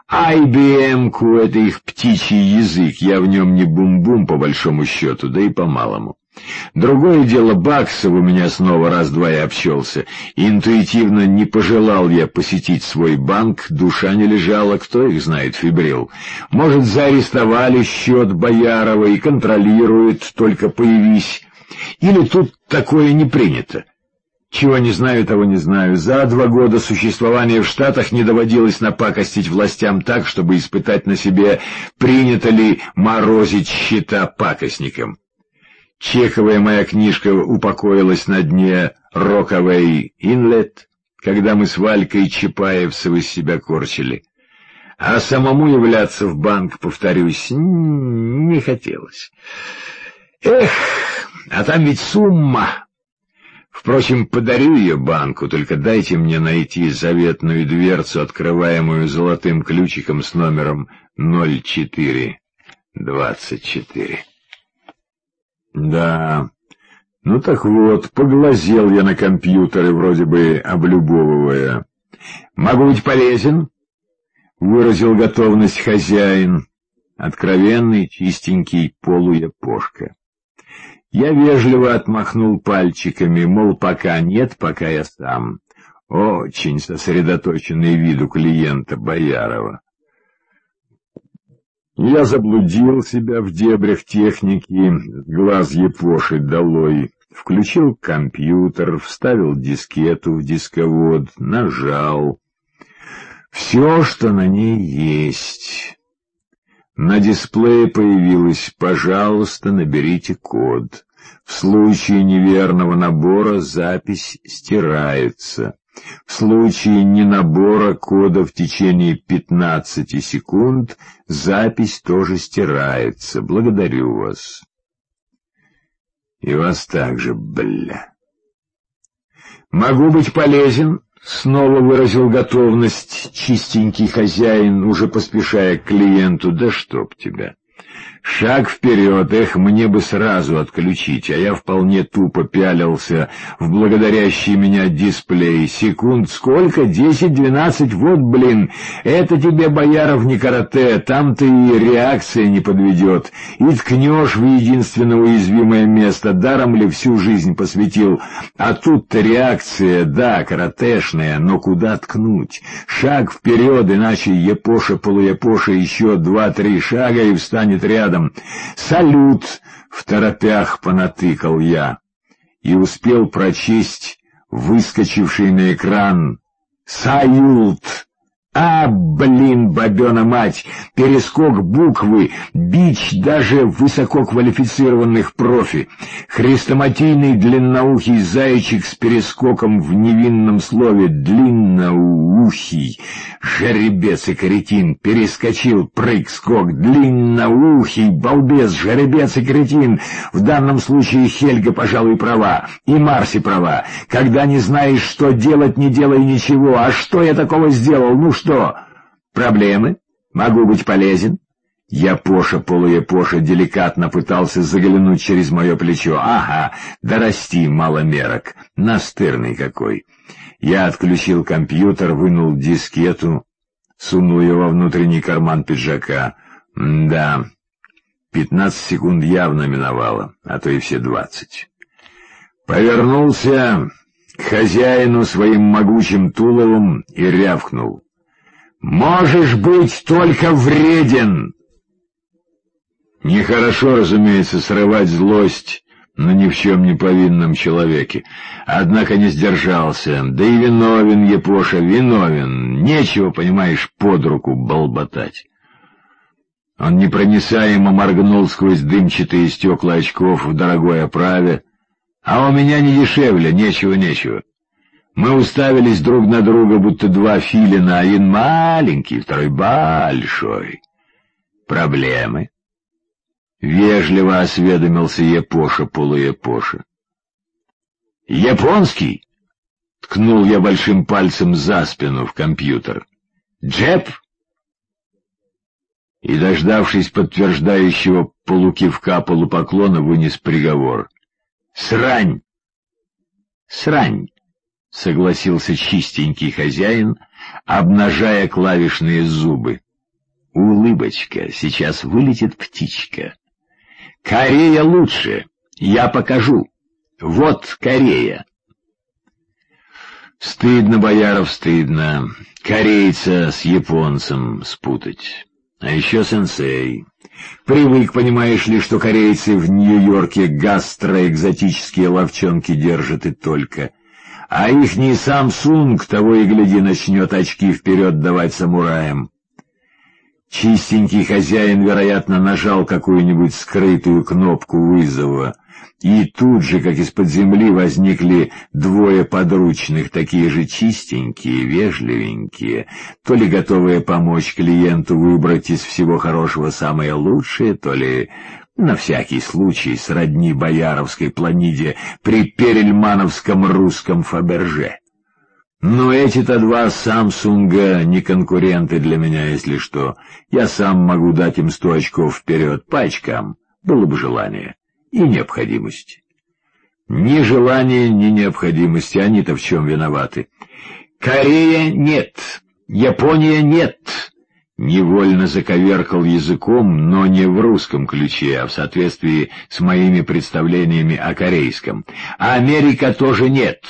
IBM-ку — это их птичий язык, я в нем не бум-бум по большому счету, да и по малому. Другое дело, баксов у меня снова раз-два и обчелся. Интуитивно не пожелал я посетить свой банк, душа не лежала, кто их знает, фибрил. Может, заарестовали счет Боярова и контролируют, только появись. Или тут такое не принято. Чего не знаю, того не знаю. За 2 года существования в Штатах не доводилось напакостить властям так, чтобы испытать на себе, принято ли морозить счета пакостникам. Чековая моя книжка упокоилась на дне Роковей Инлет, когда мы с Валькой Чапаевцевой из себя корчили. А самому являться в банк, повторюсь, не хотелось. Эх, а там ведь сумма. Впрочем, подарю ее банку, только дайте мне найти заветную дверцу, открываемую золотым ключиком с номером 0424. Да, ну так вот, поглазел я на компьютеры, вроде бы облюбовывая. «Могу быть полезен?» — выразил готовность хозяин, откровенный, чистенький полуяпошка. Я вежливо отмахнул пальчиками, мол, пока нет, пока я сам. Очень сосредоточенный вид у клиента Боярова. Я заблудил себя в дебрях техники, глаз япоши долой, включил компьютер, вставил дискету в дисковод, нажал. Все, что на ней есть. На дисплее появилось «Пожалуйста, наберите код». В случае неверного набора запись стирается. В случае ненабора кода в течение 15 секунд запись тоже стирается. Благодарю вас. И вас также, бля. «Могу быть полезен?» — снова выразил готовность чистенький хозяин, уже поспешая к клиенту. «Да чтоб тебя! Шаг вперед, эх, мне бы сразу отключить, а я вполне тупо пялился в благодарящий меня дисплей. Секунд сколько? 10-12, вот, блин, это тебе, Бояров, не карате, там-то и реакция не подведет. И ткнешь в единственно уязвимое место, даром ли всю жизнь посвятил. А тут-то реакция, да, каратешная, но куда ткнуть? Шаг вперед, иначе япоша-полуяпоша еще 2-3 шага и встанет рядом. «Салют!» — второпях понатыкал я и успел прочесть выскочивший на экран «Сают!» А, блин, бабена мать, перескок буквы, бич даже высококвалифицированных профи. Хрестоматийный длинноухий зайчик с перескоком в невинном слове «длинноухий». Жеребец и кретин, перескочил, прыг-скок, длинноухий, балбес, жеребец и кретин. В данном случае Хельга, пожалуй, права, и Марси права. Когда не знаешь, что делать, не делай ничего. А что я такого сделал? Ну что, проблемы? Могу быть полезен? Япоша-полуяпоша деликатно пытался заглянуть через мое плечо. Ага, да расти маломерок, настырный какой. Я отключил компьютер, вынул дискету, сунул ее во внутренний карман пиджака. Да, 15 секунд явно миновало, а то и все 20. Повернулся к хозяину своим могучим туловом и рявкнул. «Можешь быть только вреден!» Нехорошо, разумеется, срывать злость на ни в чем не повинном человеке. Однако не сдержался. Да и виновен, Япоша, виновен. Нечего, понимаешь, под руку болботать. Он непроницаемо моргнул сквозь дымчатые стекла очков в дорогой оправе. А у меня не дешевле, нечего. Мы уставились друг на друга, будто два филина, один маленький, второй большой. Проблемы? Вежливо осведомился Япоша-полуяпоша. «Японский?» — ткнул я большим пальцем за спину в компьютер. «Джеп?» И, дождавшись подтверждающего полукивка-полупоклона, вынес приговор. «Срань!» «Срань!» — согласился чистенький хозяин, обнажая клавишные зубы. Улыбочка, сейчас вылетит птичка. Корея лучше, я покажу. Вот Корея. Стыдно, Бояров, стыдно. Корейца с японцем спутать. А еще сенсей. Привык, понимаешь ли, что корейцы в Нью-Йорке гастроэкзотические ловчонки держат и только. А ихний Samsung того и гляди начнет очки вперед давать самураям. Чистенький хозяин, вероятно, нажал какую-нибудь скрытую кнопку вызова, и тут же, как из-под земли, возникли двое подручных, такие же чистенькие, вежливенькие, то ли готовые помочь клиенту выбрать из всего хорошего самое лучшее, то ли, на всякий случай, сродни бояровской планиде при перельмановском русском Фаберже. Но эти-то два Самсунга не конкуренты для меня, если что. Я сам могу дать им 100 очков вперед по очкам, было бы желание и необходимость. Ни желания, ни необходимости, они-то в чем виноваты? Корея нет, Япония нет. Невольно заковеркал языком, но не в русском ключе, а в соответствии с моими представлениями о корейском. Америка тоже нет.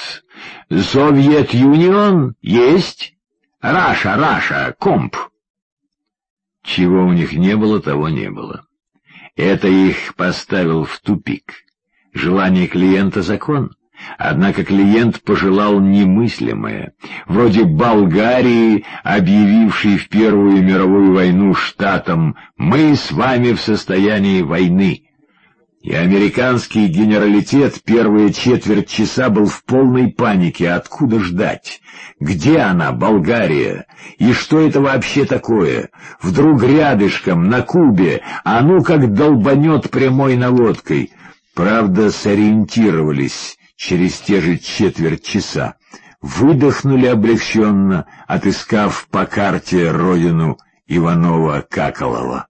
Совет-Юнион есть. Раша, комп. Чего у них не было, того не было. Это их поставил в тупик. Желание клиента — закон. Однако клиент пожелал немыслимое, вроде Болгарии, объявившей в Первую мировую войну штатам «Мы с вами в состоянии войны». И американский генералитет первые четверть часа был в полной панике. Откуда ждать? Где она, Болгария? И что это вообще такое? Вдруг рядышком, на Кубе, а ну как долбанет прямой наводкой. Правда, сориентировались через те же четверть часа. Выдохнули облегченно, отыскав по карте родину Иванова-Каколова.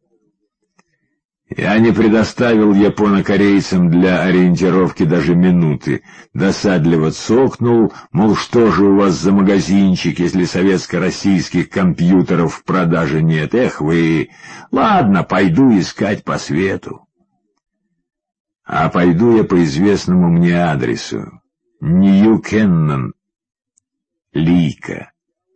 Я не предоставил японо-корейцам для ориентировки даже минуты. Досадливо цокнул, мол, что же у вас за магазинчик, если советско-российских компьютеров в продаже нет? Эх вы! Ладно, пойду искать по свету. А пойду я по известному мне адресу. Нью-Кеннон, Лийка.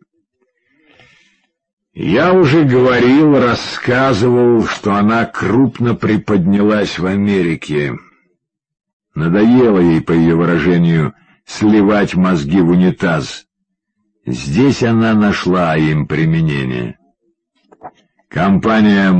Я уже говорил, рассказывал, что она крупно приподнялась в Америке. Надоело ей, по ее выражению, сливать мозги в унитаз. Здесь она нашла им применение. Компания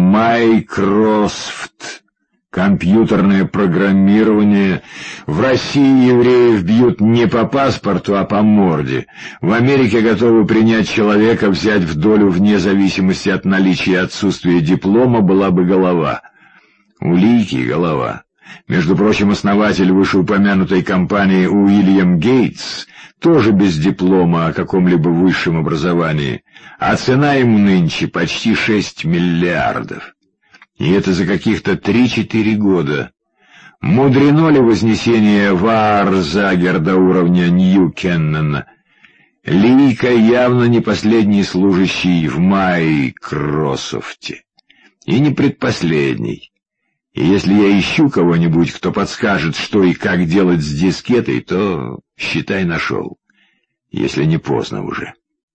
Microsoft, компьютерное программирование. В России евреев бьют не по паспорту, а по морде. В Америке готовы принять человека, взять в долю вне зависимости от наличия и отсутствия диплома, была бы голова. У Лийки голова. Между прочим, основатель вышеупомянутой компании Уильям Гейтс тоже без диплома о каком-либо высшем образовании, а цена ему нынче почти 6 миллиардов. И это за каких-то 3-4 года. Мудрено ли вознесение Ваарзагер до уровня Нью-Кеннона? Лийка явно не последний служащий в Майкрософте. И не предпоследний. И если я ищу кого-нибудь, кто подскажет, что и как делать с дискетой, то, считай, нашел. Если не поздно уже.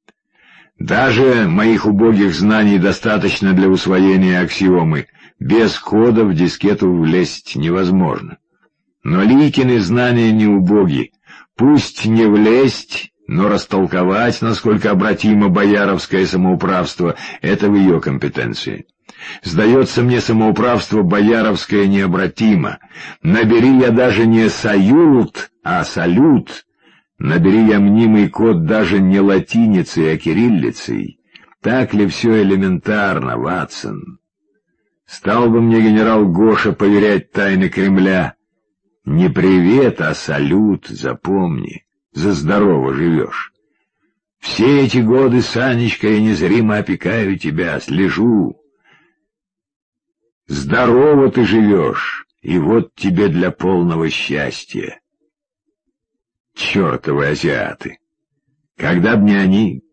Даже моих убогих знаний достаточно для усвоения аксиомы. Без кода в дискету влезть невозможно. Но Лийкины знания не убоги. Пусть не влезть, но растолковать, насколько обратимо бояровское самоуправство, это в ее компетенции. Сдается мне, самоуправство бояровское необратимо. Набери я даже не «саюлт», а «салют». Набери я мнимый код даже не латиницей, а кириллицей. Так ли все элементарно, Ватсон? Стал бы мне генерал Гоша поверять тайны Кремля. Не привет, а салют, запомни. За здорово живешь. Все эти годы, Санечка, я незримо опекаю тебя, слежу. Здорово ты живешь, и вот тебе для полного счастья. Чёртовы азиаты! Когда б не они,